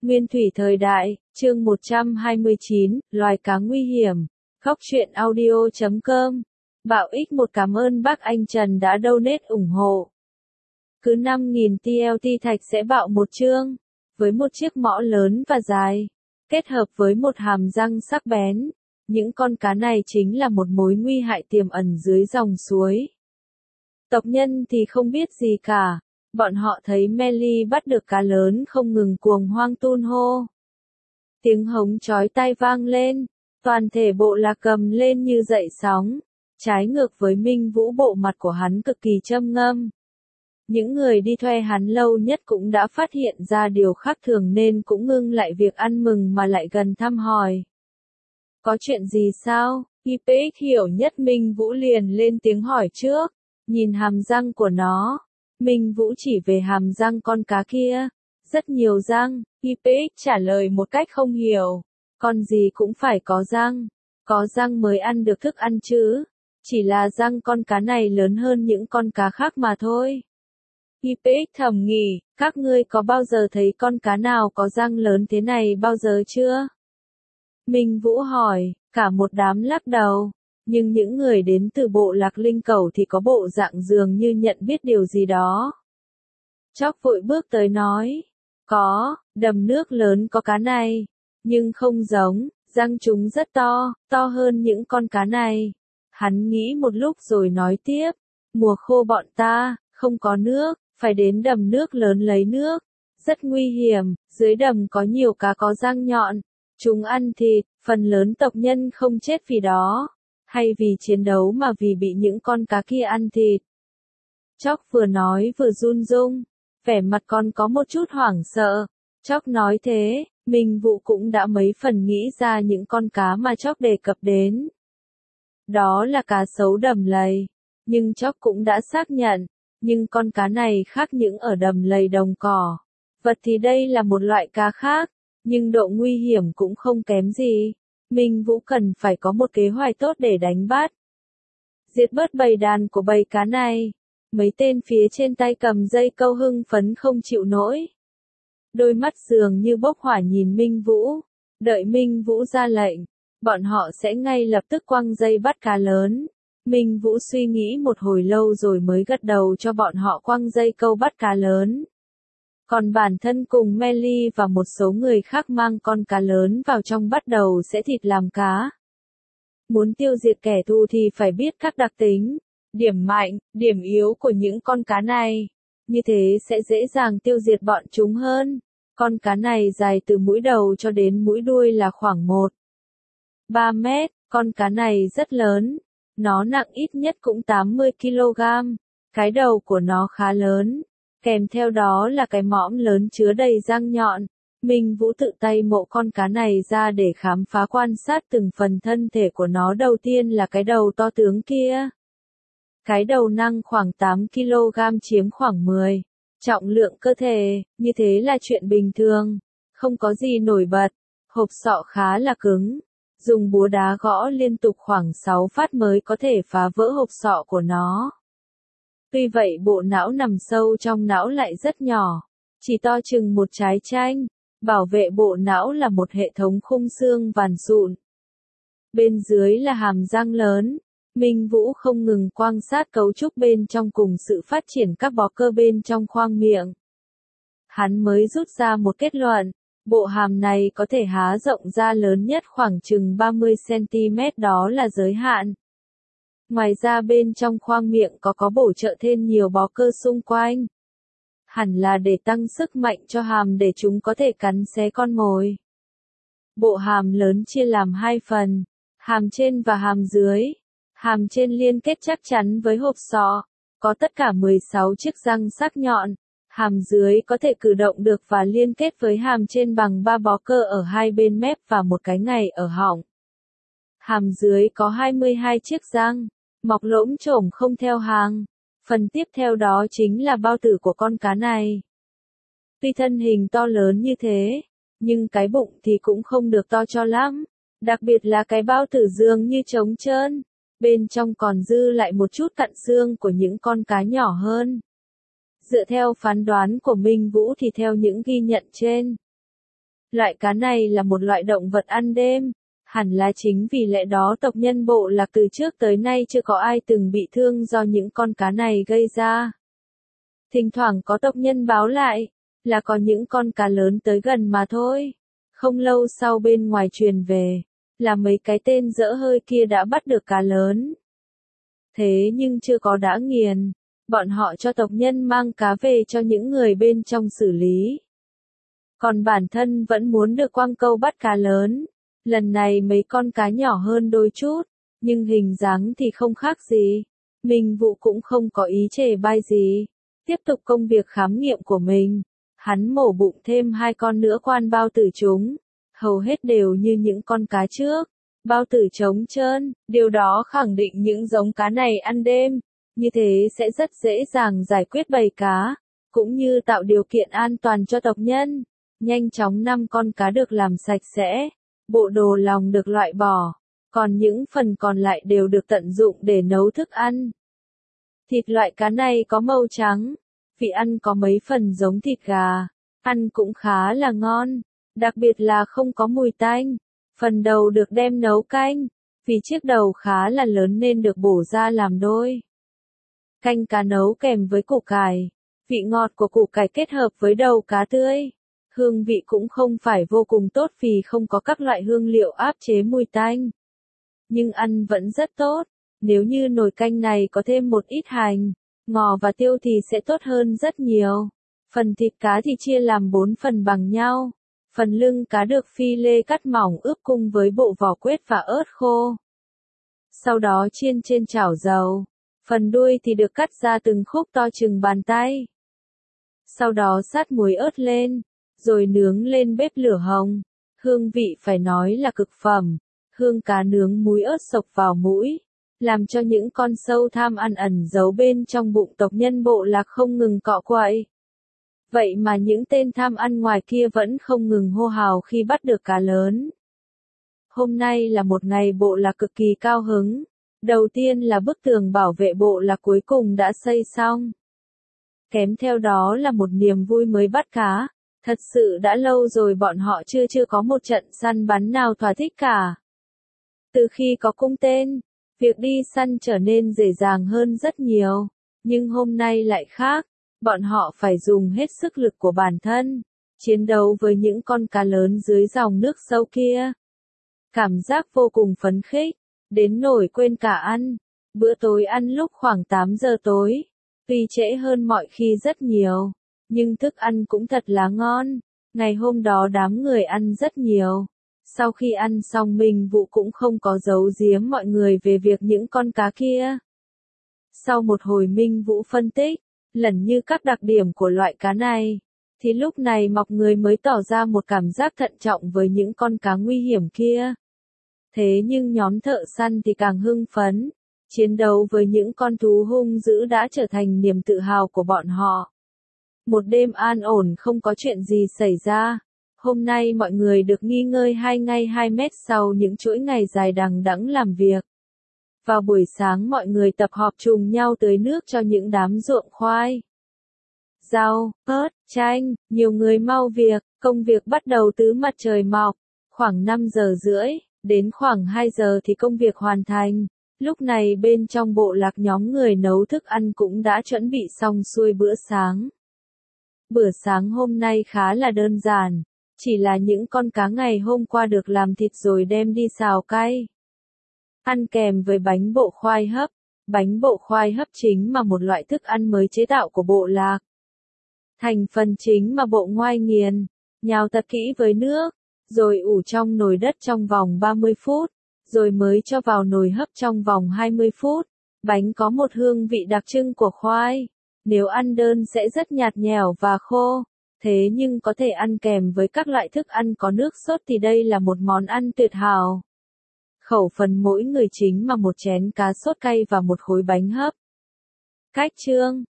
Nguyên thủy thời đại, chương 129, loài cá nguy hiểm. Góc truyện audio.com. Bảo X1 cảm ơn bác anh Trần đã donate ủng hộ. Cứ 5.000 TLT thạch sẽ bạo một chương. Với một chiếc mõ lớn và dài, kết hợp với một hàm răng sắc bén, những con cá này chính là một mối nguy hại tiềm ẩn dưới dòng suối. Tộc nhân thì không biết gì cả. Bọn họ thấy Melly bắt được cá lớn không ngừng cuồng hoang tun hô. Tiếng hống chói tai vang lên, toàn thể bộ lạc cầm lên như dậy sóng. Trái ngược với Minh Vũ, bộ mặt của hắn cực kỳ châm ngâm. Những người đi thuê hắn lâu nhất cũng đã phát hiện ra điều khác thường nên cũng ngưng lại việc ăn mừng mà lại gần thăm hỏi. Có chuyện gì sao? IPX hiểu nhất Minh Vũ liền lên tiếng hỏi trước, nhìn hàm răng của nó. Minh Vũ chỉ về hàm răng con cá kia. Rất nhiều răng, IPX trả lời một cách không hiểu. Con gì cũng phải có răng mới ăn được thức ăn chứ. Chỉ là răng con cá này lớn hơn những con cá khác mà thôi. IPX thầm nghĩ, các ngươi có bao giờ thấy con cá nào có răng lớn thế này bao giờ chưa? Minh Vũ hỏi, cả một đám lắc đầu. Nhưng những người đến từ bộ lạc linh cẩu thì có bộ dạng dường như nhận biết điều gì đó. Chóc vội bước tới nói, có, đầm nước lớn có cá này, nhưng không giống, răng chúng rất to hơn những con cá này. Hắn nghĩ một lúc rồi nói tiếp, mùa khô bọn ta, không có nước, phải đến đầm nước lớn lấy nước. Rất nguy hiểm, dưới đầm có nhiều cá có răng nhọn, chúng ăn thịt, phần lớn tộc nhân không chết vì đó, hay vì chiến đấu mà vì bị những con cá kia ăn thịt. Chóc vừa nói vừa run run, vẻ mặt còn có một chút hoảng sợ. Chóc nói thế, Minh Vũ cũng đã mấy phần nghĩ ra những con cá mà Chóc đề cập đến. Đó là cá sấu đầm lầy, nhưng Chóc cũng đã xác nhận, nhưng con cá này khác những ở đầm lầy đồng cỏ. Vật thì đây là một loại cá khác, nhưng độ nguy hiểm cũng không kém gì. Minh Vũ cần phải có một kế hoạch tốt để đánh bắt. Diệt bớt bầy đàn của bầy cá này. Mấy tên phía trên tay cầm dây câu hưng phấn không chịu nổi. Đôi mắt dường như bốc hỏa nhìn Minh Vũ. Đợi Minh Vũ ra lệnh, bọn họ sẽ ngay lập tức quăng dây bắt cá lớn. Minh Vũ suy nghĩ một hồi lâu rồi mới gật đầu cho bọn họ quăng dây câu bắt cá lớn. Còn bản thân cùng Melly và một số người khác mang con cá lớn vào trong bắt đầu sẽ thịt làm cá. Muốn tiêu diệt kẻ thù thì phải biết các đặc tính, điểm mạnh, điểm yếu của những con cá này. Như thế sẽ dễ dàng tiêu diệt bọn chúng hơn. Con cá này dài từ mũi đầu cho đến mũi đuôi là khoảng 1,3 mét, con cá này rất lớn. Nó nặng ít nhất cũng 80 kg. Cái đầu của nó khá lớn. Kèm theo đó là cái mõm lớn chứa đầy răng nhọn. Minh Vũ tự tay mộ con cá này ra để khám phá quan sát từng phần thân thể của nó. Đầu tiên là cái đầu to tướng kia. Cái đầu nặng khoảng 8 kg chiếm khoảng 10 trọng lượng cơ thể, như thế là chuyện bình thường, không có gì nổi bật. Hộp sọ khá là cứng, dùng búa đá gõ liên tục khoảng 6 phát mới có thể phá vỡ hộp sọ của nó. Tuy vậy bộ não nằm sâu trong não lại rất nhỏ, chỉ to chừng một trái chanh. Bảo vệ bộ não là một hệ thống khung xương vàn sụn. Bên dưới là hàm răng lớn. Minh Vũ không ngừng quan sát cấu trúc bên trong cùng sự phát triển các bó cơ bên trong khoang miệng. Hắn mới rút ra một kết luận, bộ hàm này có thể há rộng ra lớn nhất khoảng chừng 30 cm, đó là giới hạn. Ngoài ra bên trong khoang miệng có bổ trợ thêm nhiều bó cơ xung quanh. Hẳn là để tăng sức mạnh cho hàm để chúng có thể cắn xé con mồi. Bộ hàm lớn chia làm hai phần, hàm trên và hàm dưới. Hàm trên liên kết chắc chắn với hộp sọ, có tất cả 16 chiếc răng sắc nhọn. Hàm dưới có thể cử động được và liên kết với hàm trên bằng 3 bó cơ ở hai bên mép và một cái ngày ở họng. Hàm dưới có 22 chiếc răng, mọc lỗm chổm không theo hàng. Phần tiếp theo đó chính là bao tử của con cá này. Tuy thân hình to lớn như thế, nhưng cái bụng thì cũng không được to cho lắm. Đặc biệt là cái bao tử dường như trống trơn. Bên trong còn dư lại một chút cặn xương của những con cá nhỏ hơn. Dựa theo phán đoán của Minh Vũ thì theo những ghi nhận trên, Loại cá này là một loại động vật ăn đêm, hẳn là chính vì lẽ đó tộc nhân bộ lạc từ trước tới nay chưa có ai từng bị thương do những con cá này gây ra. Thỉnh thoảng có tộc nhân báo lại, là có những con cá lớn tới gần mà thôi. Không lâu sau bên ngoài truyền về, là mấy cái tên dở hơi kia đã bắt được cá lớn. Thế nhưng chưa có đã nghiền, bọn họ cho tộc nhân mang cá về cho những người bên trong xử lý. Còn bản thân vẫn muốn được quăng câu bắt cá lớn. Lần này mấy con cá nhỏ hơn đôi chút, nhưng hình dáng thì không khác gì. Minh Vũ cũng không có ý chề bai gì. Tiếp tục công việc khám nghiệm của mình. Hắn mổ bụng thêm 2 con nữa quan bao tử chúng. Hầu hết đều như những con cá trước. Bao tử trống trơn, điều đó khẳng định những giống cá này ăn đêm. Như thế sẽ rất dễ dàng giải quyết bầy cá, cũng như tạo điều kiện an toàn cho tộc nhân. Nhanh chóng 5 con cá được làm sạch sẽ, bộ đồ lòng được loại bỏ, còn những phần còn lại đều được tận dụng để nấu thức ăn. Thịt loại cá này có màu trắng, vị ăn có mấy phần giống thịt gà, ăn cũng khá là ngon, đặc biệt là không có mùi tanh. Phần đầu được đem nấu canh, vì chiếc đầu khá là lớn nên được bổ ra làm đôi. Canh cá nấu kèm với củ cải, vị ngọt của củ cải kết hợp với đầu cá tươi. Hương vị cũng không phải vô cùng tốt vì không có các loại hương liệu áp chế mùi tanh. Nhưng ăn vẫn rất tốt, nếu như nồi canh này có thêm một ít hành, ngò và tiêu thì sẽ tốt hơn rất nhiều. Phần thịt cá thì chia làm 4 phần bằng nhau. Phần lưng cá được phi lê cắt mỏng ướp cùng với bộ vỏ quết và ớt khô. Sau đó chiên trên chảo dầu. Phần đuôi thì được cắt ra từng khúc to chừng bàn tay. Sau đó sát muối ớt lên, rồi nướng lên bếp lửa hồng. Hương vị phải nói là cực phẩm. Hương cá nướng muối ớt xộc vào mũi, làm cho những con sâu tham ăn ẩn giấu bên trong bụng tộc nhân bộ lạc không ngừng cọ quậy. Vậy mà những tên tham ăn ngoài kia vẫn không ngừng hô hào khi bắt được cá lớn. Hôm nay là một ngày bộ lạc cực kỳ cao hứng. Đầu tiên là bức tường bảo vệ bộ lạc cuối cùng đã xây xong. Kèm theo đó là một niềm vui mới bắt cá. Thật sự đã lâu rồi bọn họ chưa có một trận săn bắn nào thỏa thích cả. Từ khi có cung tên, việc đi săn trở nên dễ dàng hơn rất nhiều. Nhưng hôm nay lại khác. Bọn họ phải dùng hết sức lực của bản thân, chiến đấu với những con cá lớn dưới dòng nước sâu kia. Cảm giác vô cùng phấn khích, đến nỗi quên cả ăn. Bữa tối ăn lúc khoảng 8 giờ tối, tuy trễ hơn mọi khi rất nhiều, nhưng thức ăn cũng thật là ngon. Ngày hôm đó đám người ăn rất nhiều. Sau khi ăn xong Minh Vũ cũng không có giấu giếm mọi người về việc những con cá kia. Sau một hồi Minh Vũ phân tích, lần như các đặc điểm của loại cá này, thì lúc này mọi người mới tỏ ra một cảm giác thận trọng với những con cá nguy hiểm kia. Thế nhưng nhóm thợ săn thì càng hưng phấn, chiến đấu với những con thú hung dữ đã trở thành niềm tự hào của bọn họ. Một đêm an ổn không có chuyện gì xảy ra. Hôm nay mọi người được nghỉ ngơi 2 ngày 2 mét sau những chuỗi ngày dài đằng đẵng làm việc. Vào buổi sáng mọi người tập họp trùng nhau tưới nước cho những đám ruộng khoai, rau, ớt, chanh, nhiều người mau việc, công việc bắt đầu từ mặt trời mọc, khoảng 5 giờ rưỡi, đến khoảng 2 giờ thì công việc hoàn thành. Lúc này bên trong bộ lạc nhóm người nấu thức ăn cũng đã chuẩn bị xong xuôi bữa sáng. Bữa sáng hôm nay khá là đơn giản, chỉ là những con cá ngày hôm qua được làm thịt rồi đem đi xào cay. Ăn kèm với bánh bộ khoai hấp. Bánh bộ khoai hấp chính là một loại thức ăn mới chế tạo của bộ lạc. Thành phần chính mà bộ ngoai nghiền, nhào thật kỹ với nước, rồi ủ trong nồi đất trong vòng 30 phút, rồi mới cho vào nồi hấp trong vòng 20 phút. Bánh có một hương vị đặc trưng của khoai. Nếu ăn đơn sẽ rất nhạt nhẽo và khô. Thế nhưng có thể ăn kèm với các loại thức ăn có nước sốt thì đây là một món ăn tuyệt hảo. Khẩu phần mỗi người chính là một chén cá sốt cay và một khối bánh hấp. Cách chương